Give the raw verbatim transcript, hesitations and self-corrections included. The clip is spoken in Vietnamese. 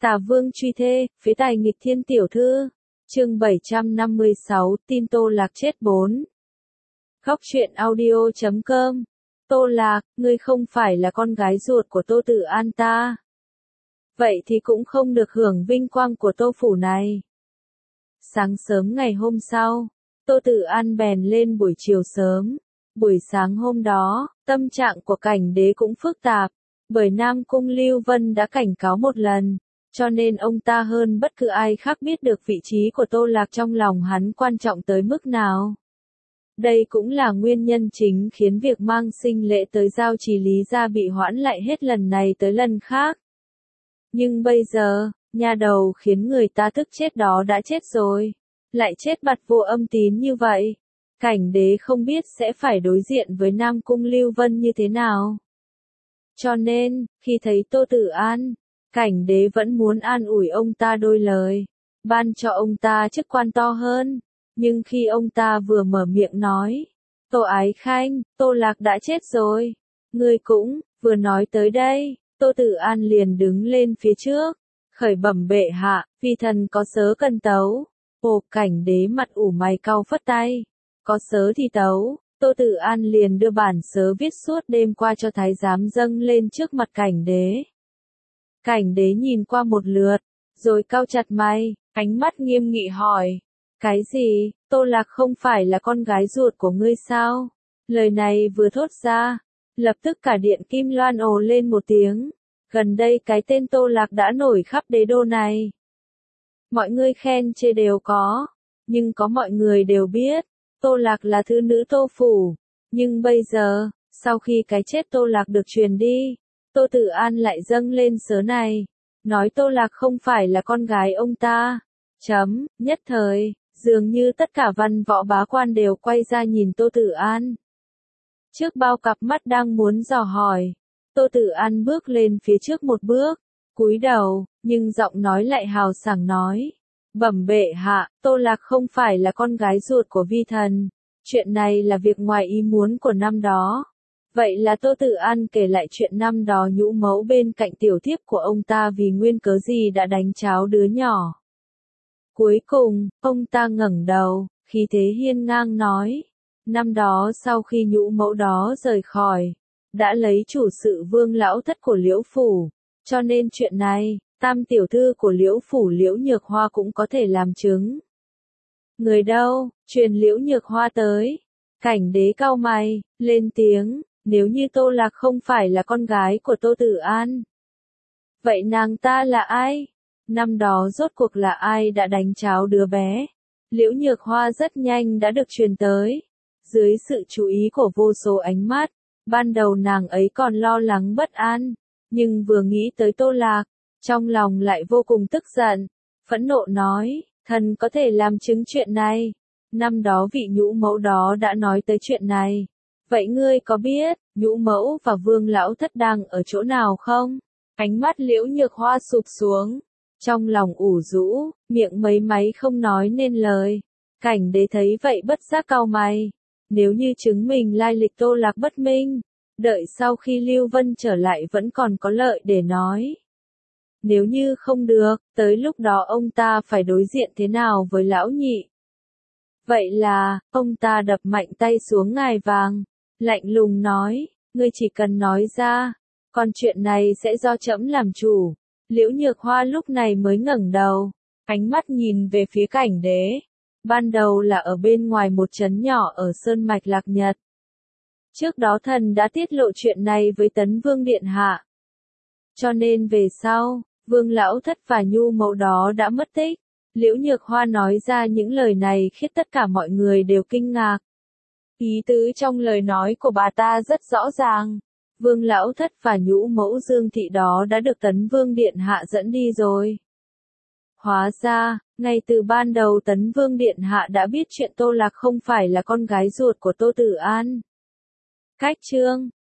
Tả Vương truy thê, phế tài nghịch thiên tiểu thư. Chương bảy trăm năm mươi sáu, tin Tô Lạc chết bốn. Góc truyện audio chấm com. Tô Lạc, ngươi không phải là con gái ruột của Tô Tự An ta. Vậy thì cũng không được hưởng vinh quang của Tô phủ này. Sáng sớm ngày hôm sau, Tô Tự An bèn lên buổi chiều sớm. Buổi sáng hôm đó, tâm trạng của Cảnh Đế cũng phức tạp, bởi Nam Cung Lưu Vân đã cảnh cáo một lần, cho nên ông ta hơn bất cứ ai khác biết được vị trí của Tô Lạc trong lòng hắn quan trọng tới mức nào. Đây cũng là nguyên nhân chính khiến việc mang sinh lễ tới giao trì Lý gia bị hoãn lại hết lần này tới lần khác. Nhưng bây giờ, nhà đầu khiến người ta tức chết đó đã chết rồi, lại chết bặt vô âm tín như vậy. Cảnh Đế không biết sẽ phải đối diện với Nam Cung Lưu Vân như thế nào. Cho nên, khi thấy Tô Tự An, Cảnh Đế vẫn muốn an ủi ông ta đôi lời, ban cho ông ta chức quan to hơn. Nhưng khi ông ta vừa mở miệng nói, Tô Ái Khanh, Tô Lạc đã chết rồi, ngươi cũng, vừa nói tới đây, Tô Tự An liền đứng lên phía trước, khởi bẩm bệ hạ, phi thần có sớ cần tấu. Ồ, Cảnh Đế mặt ủ mày cau phất tay, có sớ thì tấu. Tô Tự An liền đưa bản sớ viết suốt đêm qua cho thái giám dâng lên trước mặt Cảnh Đế. Cảnh Đế nhìn qua một lượt, rồi cau chặt mày, ánh mắt nghiêm nghị hỏi, cái gì, Tô Lạc không phải là con gái ruột của ngươi sao? Lời này vừa thốt ra, lập tức cả điện Kim Loan ồ lên một tiếng, gần đây cái tên Tô Lạc đã nổi khắp đế đô này. Mọi người khen chê đều có, nhưng có mọi người đều biết, Tô Lạc là thư nữ Tô phủ, nhưng bây giờ, sau khi cái chết Tô Lạc được truyền đi, Tô Tự An lại dâng lên sớ này, nói Tô Lạc không phải là con gái ông ta. Chấm, nhất thời, dường như tất cả văn võ bá quan đều quay ra nhìn Tô Tự An. Trước bao cặp mắt đang muốn dò hỏi, Tô Tự An bước lên phía trước một bước, cúi đầu, nhưng giọng nói lại hào sảng nói. Bẩm bệ hạ, Tô Lạc không phải là con gái ruột của vi thần, chuyện này là việc ngoài ý muốn của năm đó. Vậy là Tô Tự An kể lại chuyện năm đó nhũ mẫu bên cạnh tiểu thiếp của ông ta vì nguyên cớ gì đã đánh cháo đứa nhỏ. Cuối cùng, ông ta ngẩng đầu, khí thế hiên ngang nói, năm đó sau khi nhũ mẫu đó rời khỏi, đã lấy chủ sự Vương lão thất của Liễu phủ, cho nên chuyện này, tam tiểu thư của Liễu phủ Liễu Nhược Hoa cũng có thể làm chứng. Người đâu, truyền Liễu Nhược Hoa tới. Cảnh Đế cau mày, lên tiếng, nếu như Tô Lạc không phải là con gái của Tô Tự An, vậy nàng ta là ai? Năm đó rốt cuộc là ai đã đánh cháo đứa bé? Liễu Nhược Hoa rất nhanh đã được truyền tới. Dưới sự chú ý của vô số ánh mắt, ban đầu nàng ấy còn lo lắng bất an, nhưng vừa nghĩ tới Tô Lạc, trong lòng lại vô cùng tức giận, phẫn nộ nói, thần có thể làm chứng chuyện này. Năm đó vị nhũ mẫu đó đã nói tới chuyện này. Vậy ngươi có biết, nhũ mẫu và Vương lão thất đang ở chỗ nào không? Ánh mắt Liễu Nhược Hoa sụp xuống, trong lòng ủ rũ, miệng mấy máy không nói nên lời. Cảnh Đế thấy vậy bất giác cau mày, nếu như chứng minh lai lịch Tô Lạc bất minh, đợi sau khi Lưu Vân trở lại vẫn còn có lợi để nói. Nếu như không được, tới lúc đó ông ta phải đối diện thế nào với lão nhị? Vậy là, ông ta đập mạnh tay xuống ngai vàng, lạnh lùng nói, ngươi chỉ cần nói ra, còn chuyện này sẽ do trẫm làm chủ. Liễu Nhược Hoa lúc này mới ngẩng đầu, ánh mắt nhìn về phía Cảnh Đế. Ban đầu là ở bên ngoài một trấn nhỏ ở Sơn Mạch Lạc Nhật. Trước đó thần đã tiết lộ chuyện này với Tấn Vương Điện Hạ. Cho nên về sau, Vương lão thất và nhu mẫu đó đã mất tích. Liễu Nhược Hoa nói ra những lời này khiến tất cả mọi người đều kinh ngạc. Ý tứ trong lời nói của bà ta rất rõ ràng. Vương lão thất và nhũ mẫu Dương thị đó đã được Tấn Vương Điện Hạ dẫn đi rồi. Hóa ra, ngay từ ban đầu Tấn Vương Điện Hạ đã biết chuyện Tô Lạc không phải là con gái ruột của Tô Tự An. Cách chương